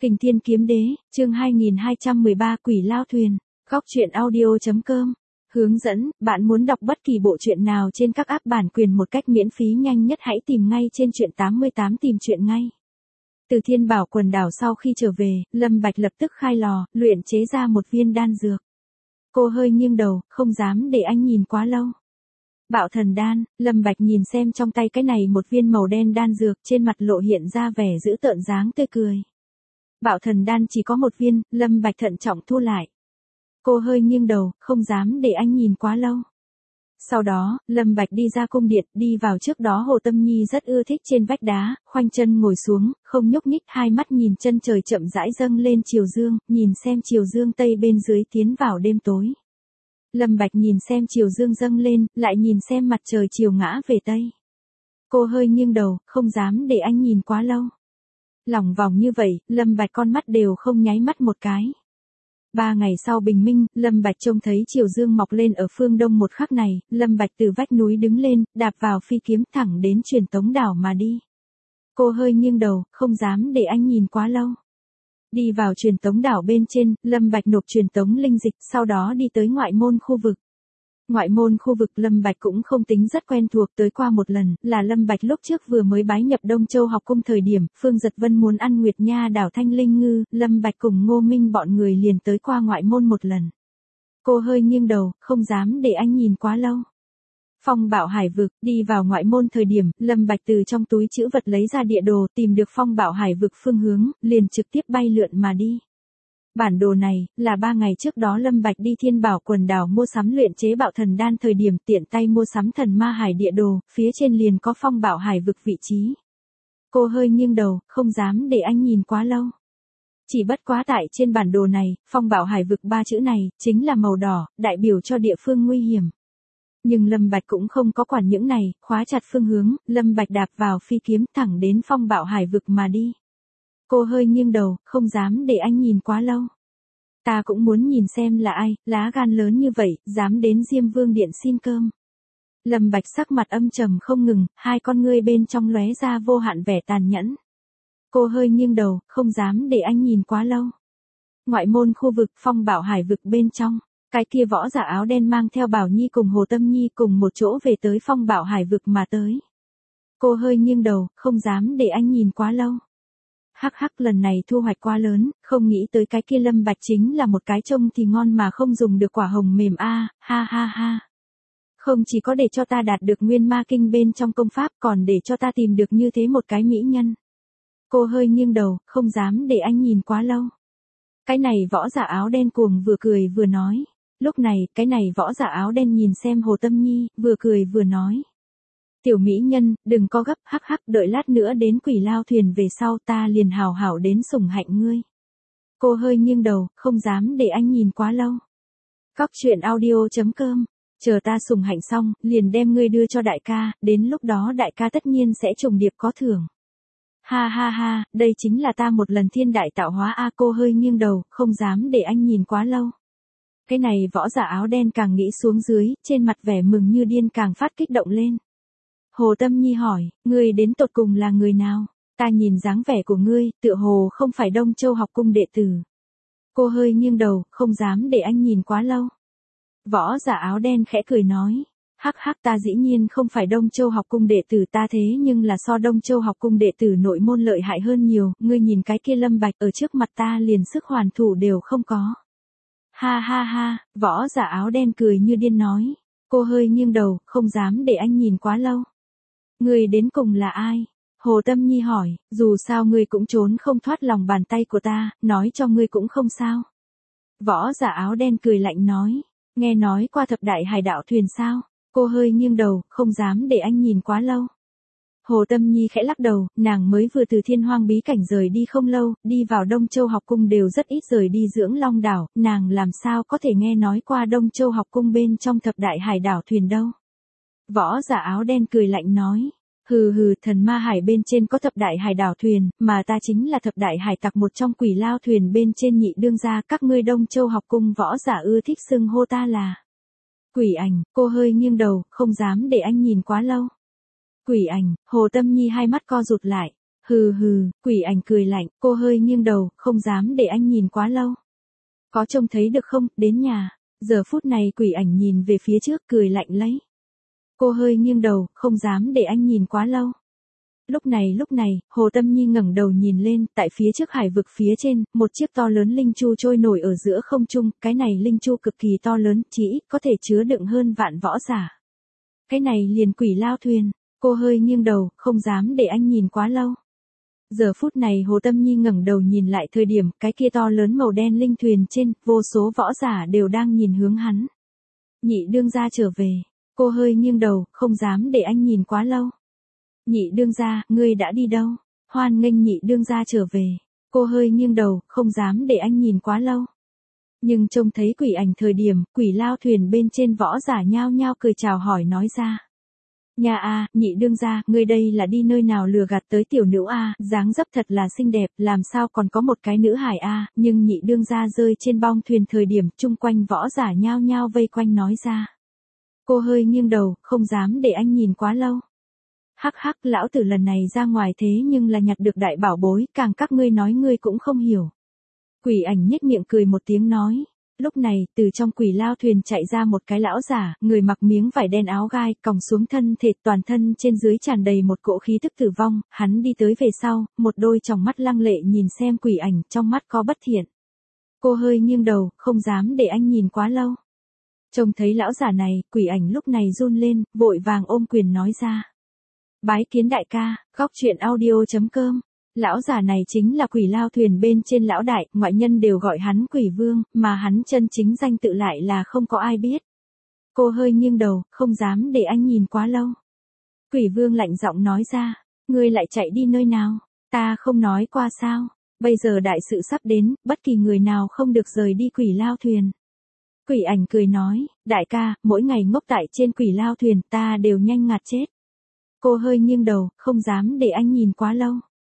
Kình Thiên Kiếm Đế, chương 2213 Quỷ Lao Thuyền, góc truyện audio.com. Hướng dẫn, bạn muốn đọc bất kỳ bộ truyện nào trên các app bản quyền một cách miễn phí nhanh nhất hãy tìm ngay trên truyện 88 tìm truyện ngay. Từ Thiên Bảo quần đảo sau khi trở về, Lâm Bạch lập tức khai lò, luyện chế ra một viên đan dược. Cô hơi nghiêng đầu, không dám để anh nhìn quá lâu. Bạo thần đan, Lâm Bạch nhìn xem trong tay cái này một viên màu đen đan dược, trên mặt lộ hiện ra vẻ dữ tợn dáng tươi cười. Bạo thần đan chỉ có một viên, Lâm Bạch thận trọng thu lại. Cô hơi nghiêng đầu, không dám để anh nhìn quá lâu. Sau đó, Lâm Bạch đi ra cung điện, đi vào trước đó Hồ Tâm Nhi rất ưa thích trên vách đá, khoanh chân ngồi xuống, không nhúc nhích, hai mắt nhìn chân trời chậm rãi dâng lên chiều dương, nhìn xem chiều dương tây bên dưới tiến vào đêm tối. Lâm Bạch nhìn xem chiều dương dâng lên, lại nhìn xem mặt trời chiều ngã về tây. Cô hơi nghiêng đầu, không dám để anh nhìn quá lâu. Lòng vòng như vậy, Lâm Bạch con mắt đều không nháy mắt một cái. 3 ngày sau bình minh, Lâm Bạch trông thấy chiều dương mọc lên ở phương đông một khắc này, Lâm Bạch từ vách núi đứng lên, đạp vào phi kiếm thẳng đến Truyền Tống đảo mà đi. Cô hơi nghiêng đầu, không dám để anh nhìn quá lâu. Đi vào Truyền Tống đảo bên trên, Lâm Bạch nộp truyền tống linh dịch, sau đó đi tới ngoại môn khu vực. Ngoại môn khu vực Lâm Bạch cũng không tính rất quen thuộc, tới qua một lần, là Lâm Bạch lúc trước vừa mới bái nhập Đông Châu học cung thời điểm, Phương Giật Vân muốn ăn Nguyệt Nha đảo Thanh Linh Ngư, Lâm Bạch cùng Ngô Minh bọn người liền tới qua ngoại môn một lần. Cô hơi nghiêng đầu, không dám để anh nhìn quá lâu. Phong Bảo Hải vực, đi vào ngoại môn thời điểm, Lâm Bạch từ trong túi trữ vật lấy ra địa đồ, tìm được Phong Bảo Hải vực phương hướng, liền trực tiếp bay lượn mà đi. Bản đồ này, là 3 ngày trước đó Lâm Bạch đi Thiên Bảo quần đảo mua sắm luyện chế bạo thần đan thời điểm tiện tay mua sắm Thần Ma Hải địa đồ, phía trên liền có Phong Bảo Hải vực vị trí. Cô hơi nghiêng đầu, không dám để anh nhìn quá lâu. Chỉ bất quá tại trên bản đồ này, Phong Bảo Hải vực 3 chữ này, chính là màu đỏ, đại biểu cho địa phương nguy hiểm. Nhưng Lâm Bạch cũng không có quản những này, khóa chặt phương hướng, Lâm Bạch đạp vào phi kiếm thẳng đến Phong Bảo Hải vực mà đi. Cô hơi nghiêng đầu, không dám để anh nhìn quá lâu. Ta cũng muốn nhìn xem là ai, lá gan lớn như vậy, dám đến Diêm Vương điện xin cơm. Lâm Bạch sắc mặt âm trầm không ngừng, hai con ngươi bên trong lóe ra vô hạn vẻ tàn nhẫn. Cô hơi nghiêng đầu, không dám để anh nhìn quá lâu. Ngoại môn khu vực Phong Bảo Hải vực bên trong, cái kia võ giả áo đen mang theo Bảo Nhi cùng Hồ Tâm Nhi cùng một chỗ về tới Phong Bảo Hải vực mà tới. Cô hơi nghiêng đầu, không dám để anh nhìn quá lâu. Hắc hắc, lần này thu hoạch quá lớn, không nghĩ tới cái kia Lâm Bạch chính là một cái trông thì ngon mà không dùng được quả hồng mềm a, ha ha ha. Không chỉ có để cho ta đạt được nguyên ma kinh bên trong công pháp, còn để cho ta tìm được như thế một cái mỹ nhân. Cô hơi nghiêng đầu, không dám để anh nhìn quá lâu. Cái này võ giả áo đen cuồng vừa cười vừa nói. Lúc này, cái này võ giả áo đen nhìn xem Hồ Tâm Nhi, vừa cười vừa nói. Tiểu mỹ nhân, đừng có gấp, hắc hắc, đợi lát nữa đến Quỷ Lao thuyền về sau ta liền hào hảo đến sủng hạnh ngươi. Cô hơi nghiêng đầu, không dám để anh nhìn quá lâu. Góc truyện audio.com, chờ ta sủng hạnh xong, liền đem ngươi đưa cho đại ca, đến lúc đó đại ca tất nhiên sẽ trùng điệp có thưởng. Ha ha ha, đây chính là ta một lần thiên đại tạo hóa a. Cô hơi nghiêng đầu, không dám để anh nhìn quá lâu. Cái này võ giả áo đen càng nghĩ xuống dưới, trên mặt vẻ mừng như điên càng phát kích động lên. Hồ Tâm Nhi hỏi, ngươi đến tột cùng là người nào? Ta nhìn dáng vẻ của ngươi, tựa hồ không phải Đông Châu học cung đệ tử. Cô hơi nghiêng đầu, không dám để anh nhìn quá lâu. Võ giả áo đen khẽ cười nói, hắc hắc, ta dĩ nhiên không phải Đông Châu học cung đệ tử, ta thế nhưng là so Đông Châu học cung đệ tử nội môn lợi hại hơn nhiều, ngươi nhìn cái kia Lâm Bạch ở trước mặt ta liền sức hoàn thủ đều không có. Ha ha ha, võ giả áo đen cười như điên nói. Cô hơi nghiêng đầu, không dám để anh nhìn quá lâu. Ngươi đến cùng là ai? Hồ Tâm Nhi hỏi, dù sao ngươi cũng trốn không thoát lòng bàn tay của ta, nói cho ngươi cũng không sao. Võ giả áo đen cười lạnh nói, nghe nói qua thập đại hải đạo thuyền sao? Cô hơi nghiêng đầu, không dám để anh nhìn quá lâu. Hồ Tâm Nhi khẽ lắc đầu, nàng mới vừa từ Thiên Hoang bí cảnh rời đi không lâu, đi vào Đông Châu học cung đều rất ít rời đi Dưỡng Long đảo, nàng làm sao có thể nghe nói qua Đông Châu học cung bên trong thập đại hải đảo thuyền đâu. Võ giả áo đen cười lạnh nói, hừ hừ, Thần Ma Hải bên trên có thập đại hải đảo thuyền, mà ta chính là thập đại hải tặc một trong Quỷ Lao thuyền bên trên nhị đương gia, các ngươi Đông Châu học cung võ giả ưa thích xưng hô ta là Quỷ Ảnh. Cô hơi nghiêng đầu, không dám để anh nhìn quá lâu. Quỷ Ảnh, Hồ Tâm Nhi hai mắt co rụt lại, Hừ hừ, quỷ ảnh cười lạnh, cô hơi nghiêng đầu, không dám để anh nhìn quá lâu. Có trông thấy được không, đến nhà. Giờ phút này quỷ ảnh nhìn về phía trước cười lạnh lấy. Cô hơi nghiêng đầu, không dám để anh nhìn quá lâu. Lúc này, Hồ Tâm Nhi ngẩng đầu nhìn lên, tại phía trước hải vực phía trên, một chiếc to lớn linh chu trôi nổi ở giữa không trung, cái này linh chu cực kỳ to lớn, chỉ ít có thể chứa đựng hơn vạn võ giả. Cái này liền quỷ lao thuyền, cô hơi nghiêng đầu, không dám để anh nhìn quá lâu. Giờ phút này Hồ Tâm Nhi ngẩng đầu nhìn lại thời điểm, cái kia to lớn màu đen linh thuyền trên, vô số võ giả đều đang nhìn hướng hắn. Nhị đương gia trở về, cô hơi nghiêng đầu, không dám để anh nhìn quá lâu. Nhị đương gia, ngươi đã đi đâu? Hoan nghênh nhị đương gia trở về. Cô hơi nghiêng đầu, không dám để anh nhìn quá lâu. Nhưng trông thấy quỷ ảnh thời điểm, quỷ lao thuyền bên trên võ giả nhao nhao cười chào hỏi nói ra. Nhà a, nhị đương gia, ngươi đây là đi nơi nào lừa gạt tới tiểu nữ a, dáng dấp thật là xinh đẹp, làm sao còn có một cái nữ hải a, nhưng nhị đương gia rơi trên bong thuyền thời điểm, chung quanh võ giả nhao nhao vây quanh nói ra. Cô hơi nghiêng đầu, không dám để anh nhìn quá lâu. Hắc hắc, lão tử lần này ra ngoài thế nhưng là nhặt được đại bảo bối, càng các ngươi nói ngươi cũng không hiểu. Quỷ ảnh nhếch miệng cười một tiếng nói. Lúc này, từ trong quỷ lao thuyền chạy ra một cái lão giả, người mặc miếng vải đen áo gai, còng xuống thân thể, toàn thân trên dưới tràn đầy một cỗ khí tức tử vong, hắn đi tới về sau, một đôi tròng mắt lăng lệ nhìn xem quỷ ảnh, trong mắt có bất thiện. Cô hơi nghiêng đầu, không dám để anh nhìn quá lâu. Trông thấy lão giả này, quỷ ảnh lúc này run lên, vội vàng ôm quyền nói ra. Bái kiến đại ca, góc truyện audio.com. Lão giả này chính là quỷ lao thuyền bên trên lão đại, ngoại nhân đều gọi hắn quỷ vương, mà hắn chân chính danh tự lại là không có ai biết. Cô hơi nghiêng đầu, không dám để anh nhìn quá lâu. Quỷ vương lạnh giọng nói ra, ngươi lại chạy đi nơi nào, ta không nói qua sao, bây giờ đại sự sắp đến, bất kỳ người nào không được rời đi quỷ lao thuyền. Quỷ ảnh cười nói, đại ca, mỗi ngày ngốc tại trên quỷ lao thuyền ta đều nhanh ngạt chết. Cô hơi nghiêng đầu, không dám để anh nhìn quá lâu.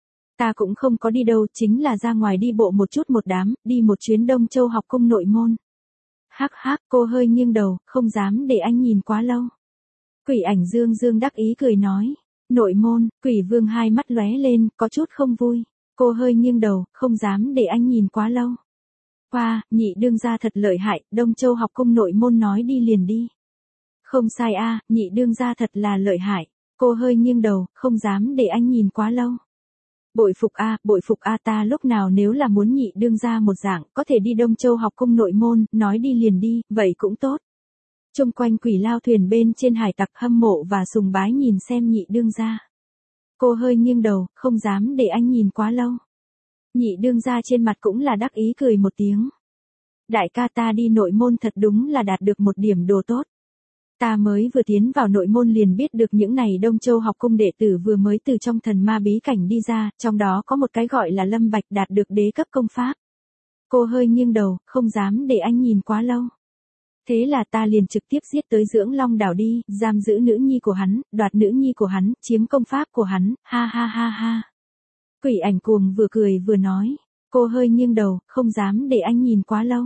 Ta cũng không có đi đâu, chính là ra ngoài đi bộ một chút một đám, đi một chuyến Đông Châu học cung nội môn. Hắc hắc, cô hơi nghiêng đầu, không dám để anh nhìn quá lâu. Quỷ ảnh dương dương đắc ý cười nói. Nội môn, quỷ vương hai mắt lóe lên, có chút không vui. Cô hơi nghiêng đầu, không dám để anh nhìn quá lâu. Wow, nhị đương gia thật lợi hại, Đông Châu học cung nội môn nói đi liền đi. Không sai a, nhị đương gia thật là lợi hại. Cô hơi nghiêng đầu, không dám để anh nhìn quá lâu. Bội phục a, ta lúc nào nếu là muốn nhị đương gia một dạng, có thể đi Đông Châu học cung nội môn, nói đi liền đi, vậy cũng tốt. Chung quanh quỷ lao thuyền bên trên hải tặc hâm mộ và sùng bái nhìn xem nhị đương gia. Cô hơi nghiêng đầu, không dám để anh nhìn quá lâu. Nhị đương gia trên mặt cũng là đắc ý cười một tiếng. Đại ca, ta đi nội môn thật đúng là đạt được một điểm đồ tốt. Ta mới vừa tiến vào nội môn liền biết được những này Đông Châu học cung đệ tử vừa mới từ trong thần ma bí cảnh đi ra, trong đó có một cái gọi là Lâm Bạch đạt được đế cấp công pháp. Cô hơi nghiêng đầu, không dám để anh nhìn quá lâu. Thế là ta liền trực tiếp giết tới Dưỡng Long đảo đi, giam giữ nữ nhi của hắn, đoạt nữ nhi của hắn, chiếm công pháp của hắn, ha ha ha ha. Quỷ ảnh cuồng vừa cười vừa nói, cô hơi nghiêng đầu, không dám để anh nhìn quá lâu.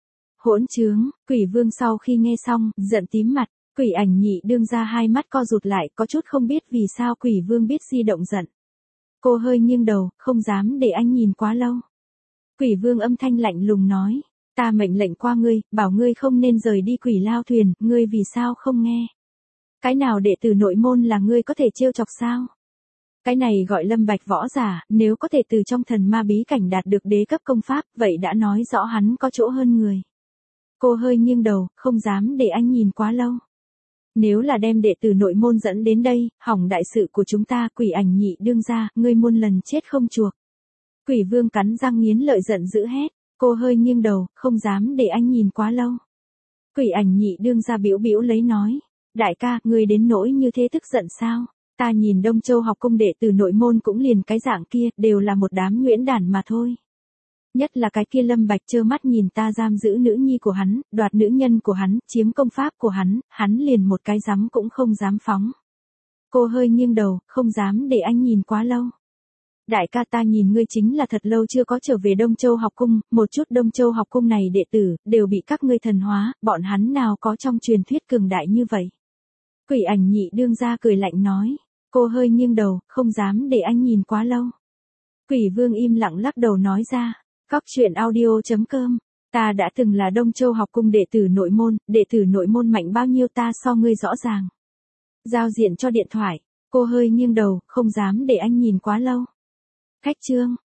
Hỗn trướng, quỷ vương sau khi nghe xong, giận tím mặt. Quỷ ảnh nhị đương ra hai mắt co rụt lại, có chút không biết vì sao quỷ vương biết di động giận. Cô hơi nghiêng đầu, không dám để anh nhìn quá lâu. Quỷ vương âm thanh lạnh lùng nói, ta mệnh lệnh qua ngươi, bảo ngươi không nên rời đi quỷ lao thuyền, ngươi vì sao không nghe? Cái nào đệ tử nội môn là ngươi có thể trêu chọc sao? Cái này gọi Lâm Bạch võ giả, nếu có thể từ trong thần ma bí cảnh đạt được đế cấp công pháp, vậy đã nói rõ hắn có chỗ hơn người. Cô hơi nghiêng đầu, không dám để anh nhìn quá lâu. Nếu là đem đệ tử nội môn dẫn đến đây, hỏng đại sự của chúng ta, quỷ ảnh nhị đương gia, ngươi muôn lần chết không chuộc. Quỷ vương cắn răng nghiến lợi giận dữ hét, cô hơi nghiêng đầu, không dám để anh nhìn quá lâu. Quỷ ảnh nhị đương gia bĩu bĩu lấy nói, đại ca, ngươi đến nỗi như thế tức giận sao? Ta nhìn Đông Châu học cung đệ tử nội môn cũng liền cái dạng kia, đều là một đám nhuyễn đản mà thôi. Nhất là cái kia Lâm Bạch trơ mắt nhìn ta giam giữ nữ nhi của hắn, đoạt nữ nhân của hắn, chiếm công pháp của hắn liền một cái dám cũng không dám phóng. Cô hơi nghiêng đầu, không dám để anh nhìn quá lâu. Đại ca, ta nhìn ngươi chính là thật lâu chưa có trở về Đông Châu học cung, một chút Đông Châu học cung này đệ tử, đều bị các ngươi thần hóa, bọn hắn nào có trong truyền thuyết cường đại như vậy. Quỷ ảnh nhị đương gia cười lạnh nói, Cô hơi nghiêng đầu, không dám để anh nhìn quá lâu. Quỷ vương im lặng lắc đầu nói ra. Cóc truyện audio.com. Ta đã từng là Đông Châu học cung đệ tử nội môn mạnh bao nhiêu ta so ngươi rõ ràng. Giao diện cho điện thoại. Cô hơi nghiêng đầu, không dám để anh nhìn quá lâu. Khách chương.